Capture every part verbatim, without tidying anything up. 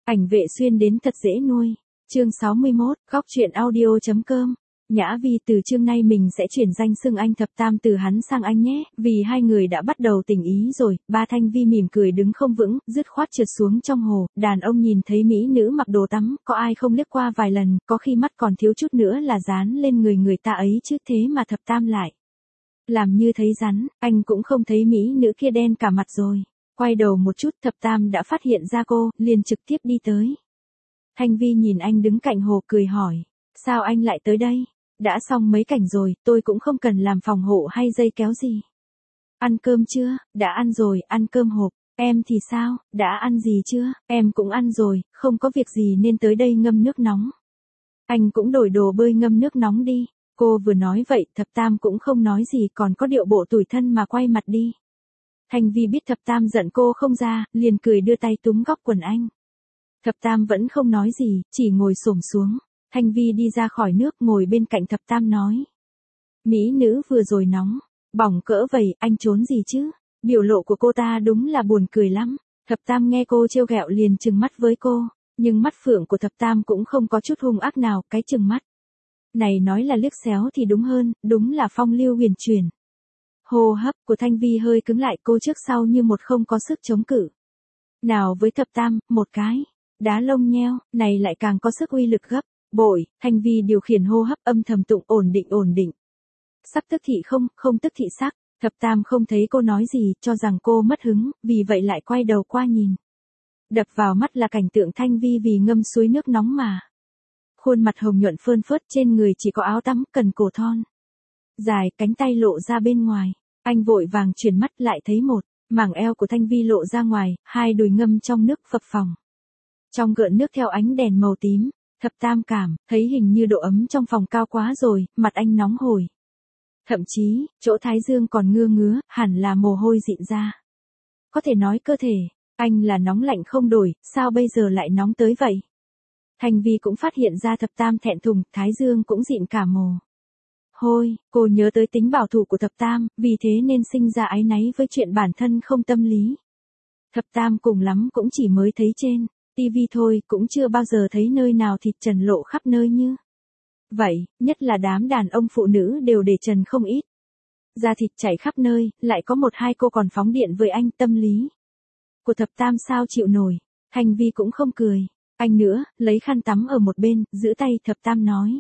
Ảnh vệ xuyên đến thật dễ nuôi. Chương sáu mươi mốt, góc truyện audio.com. Nhã Vi từ chương nay mình sẽ chuyển danh xưng anh Thập Tam từ hắn sang anh nhé, vì hai người đã bắt đầu tình ý rồi. Ba Thanh Vi mỉm cười đứng không vững, dứt khoát trượt xuống trong hồ. Đàn ông nhìn thấy mỹ nữ mặc đồ tắm, có ai không liếc qua vài lần, có khi mắt còn thiếu chút nữa là dán lên người người ta ấy chứ, thế mà Thập Tam lại làm như thấy rắn. Anh cũng không thấy mỹ nữ kia đen cả mặt rồi. Quay đầu một chút, Thập Tam đã phát hiện ra cô, liền trực tiếp đi tới. Thanh Vi nhìn anh đứng cạnh hồ cười hỏi, sao anh lại tới đây? Đã xong mấy cảnh rồi, tôi cũng không cần làm phòng hộ hay dây kéo gì. Ăn cơm chưa? Đã ăn rồi, ăn cơm hộp. Em thì sao? Đã ăn gì chưa? Em cũng ăn rồi, không có việc gì nên tới đây ngâm nước nóng. Anh cũng đổi đồ bơi ngâm nước nóng đi. Cô vừa nói vậy, Thập Tam cũng không nói gì, còn có điệu bộ tủi thân mà quay mặt đi. Thanh Vi biết Thập Tam giận cô không ra, liền cười đưa tay túm góc quần anh. Thập Tam vẫn không nói gì, chỉ ngồi xổm xuống. Thanh Vi đi ra khỏi nước ngồi bên cạnh Thập Tam nói. Mỹ nữ vừa rồi nóng, bỏng cỡ vậy, anh trốn gì chứ? Biểu lộ của cô ta đúng là buồn cười lắm. Thập Tam nghe cô trêu ghẹo liền trừng mắt với cô, nhưng mắt phượng của Thập Tam cũng không có chút hung ác nào, cái trừng mắt này nói là liếc xéo thì đúng hơn, đúng là phong lưu huyền chuyển. Hô hấp của Thanh Vi hơi cứng lại, cô trước sau như một không có sức chống cự. Nào với Thập Tam, một cái đá lông nheo, này lại càng có sức uy lực gấp bội. Thanh Vi điều khiển hô hấp âm thầm tụng ổn định ổn định. Sắp tức thị không, không tức thị sắc. Thập Tam không thấy cô nói gì, cho rằng cô mất hứng, vì vậy lại quay đầu qua nhìn. Đập vào mắt là cảnh tượng Thanh Vi vì ngâm suối nước nóng mà. Khuôn mặt hồng nhuận phơn phớt, trên người chỉ có áo tắm, cần cổ thon dài, cánh tay lộ ra bên ngoài. Anh vội vàng chuyển mắt lại thấy một mảng eo của Thanh Vi lộ ra ngoài, hai đùi ngâm trong nước phập phồng. Trong gợn nước theo ánh đèn màu tím, Thập Tam cảm thấy hình như độ ấm trong phòng cao quá rồi, mặt anh nóng hổi. Thậm chí, chỗ thái dương còn ngưa ngứa, hẳn là mồ hôi dịn ra. Có thể nói cơ thể anh là nóng lạnh không đổi, sao bây giờ lại nóng tới vậy? Thanh Vi cũng phát hiện ra Thập Tam thẹn thùng, thái dương cũng dịn cả mồ hôi. Cô nhớ tới tính bảo thủ của Thập Tam, vì thế nên sinh ra áy náy với chuyện bản thân không tâm lý. Thập Tam cùng lắm cũng chỉ mới thấy trên tivi thôi, cũng chưa bao giờ thấy nơi nào thịt trần lộ khắp nơi như vậy, nhất là đám đàn ông phụ nữ đều để trần không ít. Da thịt chảy khắp nơi, lại có một hai cô còn phóng điện với anh, tâm lý của Thập Tam sao chịu nổi. Thanh Vi cũng không cười. Anh nữa, lấy khăn tắm ở một bên, giữ tay Thập Tam nói.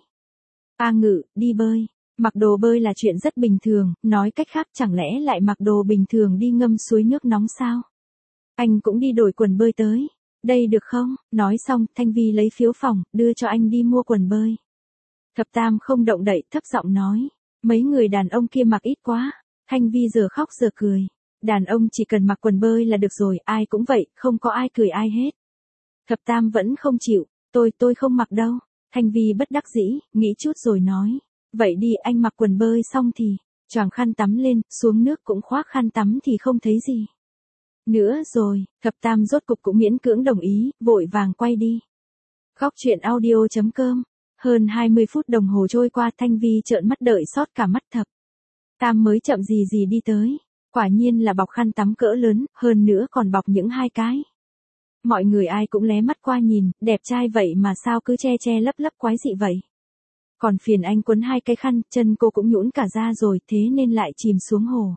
A Ngự, đi bơi. Mặc đồ bơi là chuyện rất bình thường, nói cách khác chẳng lẽ lại mặc đồ bình thường đi ngâm suối nước nóng sao? Anh cũng đi đổi quần bơi tới. Đây được không? Nói xong, Thanh Vi lấy phiếu phòng, đưa cho anh đi mua quần bơi. Thập Tam không động đậy, thấp giọng nói. Mấy người đàn ông kia mặc ít quá. Thanh Vi giờ khóc giờ cười. Đàn ông chỉ cần mặc quần bơi là được rồi, ai cũng vậy, không có ai cười ai hết. Thập Tam vẫn không chịu. Tôi, tôi không mặc đâu. Thanh Vi bất đắc dĩ, nghĩ chút rồi nói. Vậy đi, anh mặc quần bơi xong thì choàng khăn tắm lên, xuống nước cũng khoác khăn tắm thì không thấy gì nữa rồi. Thập Tam rốt cục cũng miễn cưỡng đồng ý, vội vàng quay đi. Góc truyện audio.com. Hơn hai mươi phút đồng hồ trôi qua, Thanh Vi trợn mắt đợi sót cả mắt. Thập Tam mới chậm gì gì đi tới. Quả nhiên là bọc khăn tắm cỡ lớn, hơn nữa còn bọc những hai cái. Mọi người ai cũng lé mắt qua nhìn, đẹp trai vậy mà sao cứ che che lấp lấp quái dị vậy. Còn phiền anh quấn hai cái khăn, chân cô cũng nhũn cả ra rồi, thế nên lại chìm xuống hồ.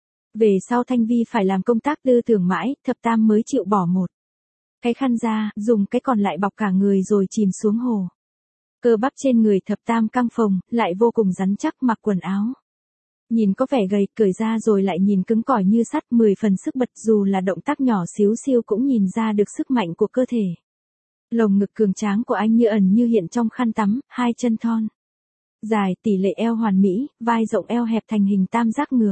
Về sau Thanh Vi phải làm công tác tư tưởng mãi, Thập Tam mới chịu bỏ một cái khăn ra, dùng cái còn lại bọc cả người rồi chìm xuống hồ. Cơ bắp trên người Thập Tam căng phồng, lại vô cùng rắn chắc, mặc quần áo nhìn có vẻ gầy, cởi ra rồi lại nhìn cứng cỏi như sắt, mười phần sức bật, dù là động tác nhỏ xíu xiu cũng nhìn ra được sức mạnh của cơ thể. Lồng ngực cường tráng của anh như ẩn như hiện trong khăn tắm, hai chân thon dài, tỷ lệ eo hoàn mỹ, vai rộng eo hẹp thành hình tam giác ngược.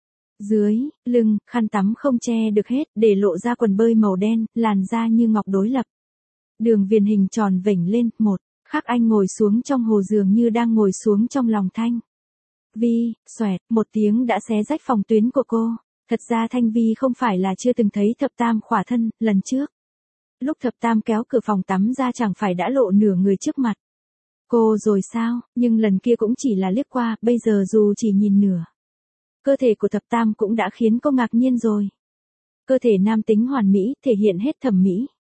Dưới lưng, khăn tắm không che được hết, để lộ ra quần bơi màu đen, làn da như ngọc đối lập. Đường viền hình tròn vểnh lên, một khắc anh ngồi xuống trong hồ dường như đang ngồi xuống trong lòng Thanh Vi. Xoẹt, một tiếng đã xé rách phòng tuyến của cô. Thật ra Thanh Vi không phải là chưa từng thấy Thập Tam khỏa thân, lần trước lúc Thập Tam kéo cửa phòng tắm ra chẳng phải đã lộ nửa người trước mặt cô rồi sao, nhưng lần kia cũng chỉ là liếc qua, bây giờ dù chỉ nhìn nửa cơ thể của Thập Tam cũng đã khiến cô ngạc nhiên rồi. Cơ thể nam tính hoàn mỹ, thể hiện hết thẩm mỹ.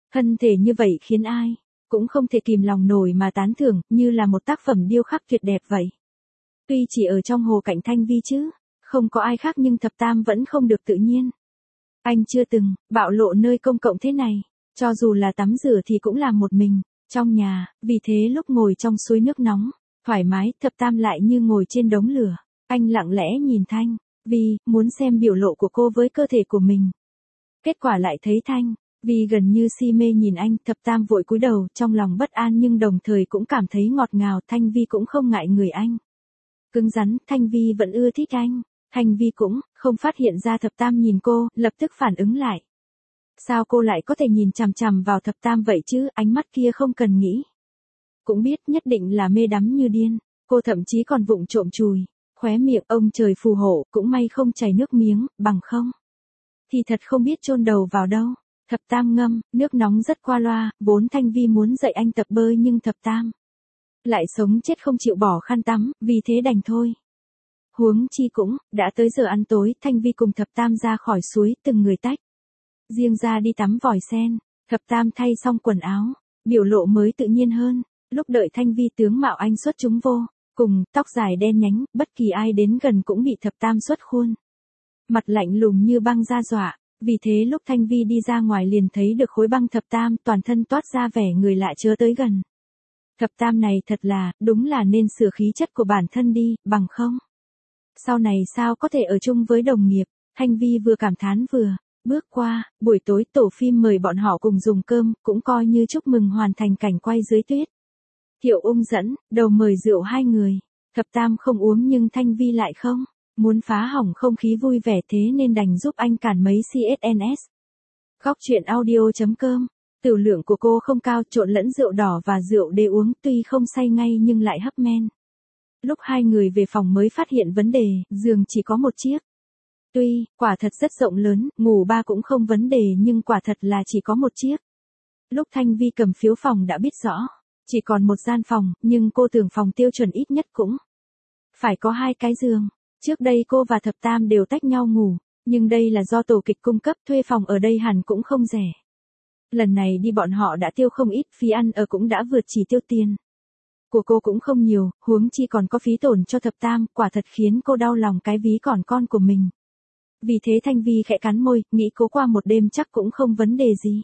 Thân thể như vậy khiến ai cũng không thể kìm lòng nổi mà tán thưởng, như là một tác phẩm điêu khắc tuyệt đẹp vậy. Tuy chỉ ở trong hồ cạnh Thanh Vi chứ, không có ai khác nhưng Thập Tam vẫn không được tự nhiên. Anh chưa từng bạo lộ nơi công cộng thế này, cho dù là tắm rửa thì cũng làm một mình, trong nhà, vì thế lúc ngồi trong suối nước nóng, thoải mái, Thập Tam lại như ngồi trên đống lửa. Anh lặng lẽ nhìn Thanh Vi, muốn xem biểu lộ của cô với cơ thể của mình. Kết quả lại thấy Thanh Vi gần như si mê nhìn anh, Thập Tam vội cúi đầu, trong lòng bất an nhưng đồng thời cũng cảm thấy ngọt ngào, Thanh Vi cũng không ngại người anh. Cứng rắn, Thanh Vi vẫn ưa thích anh. Thanh Vi cũng không phát hiện ra Thập Tam nhìn cô, lập tức phản ứng lại. Sao cô lại có thể nhìn chằm chằm vào Thập Tam vậy chứ, ánh mắt kia không cần nghĩ. Cũng biết nhất định là mê đắm như điên, cô thậm chí còn vụng trộm chùi khóe miệng, ông trời phù hộ, cũng may không chảy nước miếng, bằng không thì thật không biết chôn đầu vào đâu. Thập Tam ngâm, nước nóng rất qua loa, vốn Thanh Vi muốn dạy anh tập bơi nhưng Thập Tam lại sống chết không chịu bỏ khăn tắm, vì thế đành thôi. Huống chi cũng đã tới giờ ăn tối, Thanh Vi cùng Thập Tam ra khỏi suối, từng người tách riêng ra đi tắm vòi sen. Thập Tam thay xong quần áo, biểu lộ mới tự nhiên hơn. Lúc đợi Thanh Vi, tướng mạo anh xuất chúng vô cùng, tóc dài đen nhánh, bất kỳ ai đến gần cũng bị Thập Tam xuất khuôn mặt lạnh lùng như băng ra dọa. Vì thế lúc Thanh Vi đi ra ngoài liền thấy được khối băng Thập Tam, toàn thân toát ra vẻ người lạ chớ tới gần. Thập Tam này thật là, đúng là nên sửa khí chất của bản thân đi, bằng không sau này sao có thể ở chung với đồng nghiệp. Thanh Vi vừa cảm thán vừa bước qua. Buổi tối tổ phim mời bọn họ cùng dùng cơm, cũng coi như chúc mừng hoàn thành cảnh quay dưới tuyết. Thiệu Ung dẫn đầu mời rượu hai người. Thập Tam không uống nhưng Thanh Vi lại không muốn phá hỏng không khí vui vẻ, thế nên đành giúp anh cản mấy xê ét en ét. Góc truyện audio chấm com. Tửu lượng của cô không cao, trộn lẫn rượu đỏ và rượu để uống, tuy không say ngay nhưng lại hấp men. Lúc hai người về phòng mới phát hiện vấn đề, giường chỉ có một chiếc. Tuy, quả thật rất rộng lớn, ngủ ba cũng không vấn đề nhưng quả thật là chỉ có một chiếc. Lúc Thanh Vi cầm phiếu phòng đã biết rõ, chỉ còn một gian phòng, nhưng cô tưởng phòng tiêu chuẩn ít nhất cũng phải có hai cái giường. Trước đây cô và Thập Tam đều tách nhau ngủ, nhưng đây là do tổ kịch cung cấp, thuê phòng ở đây hẳn cũng không rẻ. Lần này đi bọn họ đã tiêu không ít, phí ăn ở cũng đã vượt chỉ tiêu tiền của cô cũng không nhiều, huống chi còn có phí tổn cho Thập Tam, quả thật khiến cô đau lòng cái ví còn con của mình. Vì thế Thanh Vi khẽ cắn môi, nghĩ cố qua một đêm chắc cũng không vấn đề gì.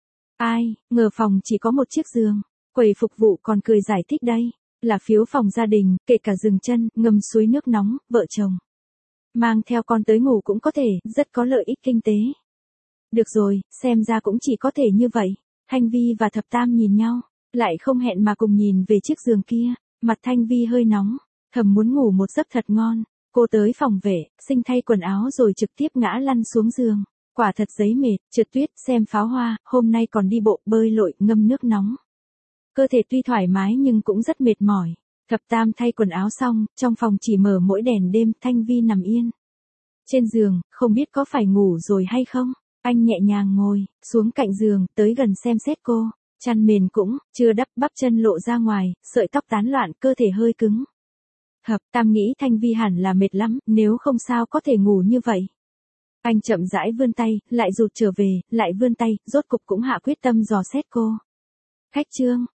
Ai, ngờ phòng chỉ có một chiếc giường, quầy phục vụ còn cười giải thích đây là phiếu phòng gia đình, kể cả dừng chân, ngâm suối nước nóng, vợ chồng mang theo con tới ngủ cũng có thể, rất có lợi ích kinh tế. Được rồi, xem ra cũng chỉ có thể như vậy. Thanh Vi và Thập Tam nhìn nhau, lại không hẹn mà cùng nhìn về chiếc giường kia. Mặt Thanh Vi hơi nóng, thầm muốn ngủ một giấc thật ngon. Cô tới phòng vệ sinh thay quần áo rồi trực tiếp ngã lăn xuống giường. Quả thật giấy mệt, trượt tuyết, xem pháo hoa, hôm nay còn đi bộ, bơi lội, ngâm nước nóng. Cơ thể tuy thoải mái nhưng cũng rất mệt mỏi. Thập Tam thay quần áo xong, trong phòng chỉ mở mỗi đèn đêm, Thanh Vi nằm yên trên giường, không biết có phải ngủ rồi hay không. Anh nhẹ nhàng ngồi xuống cạnh giường, tới gần xem xét cô. Chăn mền cũng chưa đắp, bắp chân lộ ra ngoài, sợi tóc tán loạn, cơ thể hơi cứng. Thập Tam nghĩ Thanh Vi hẳn là mệt lắm, nếu không sao có thể ngủ như vậy. Anh chậm rãi vươn tay, lại rụt trở về, lại vươn tay, rốt cục cũng hạ quyết tâm dò xét cô. Khách trương,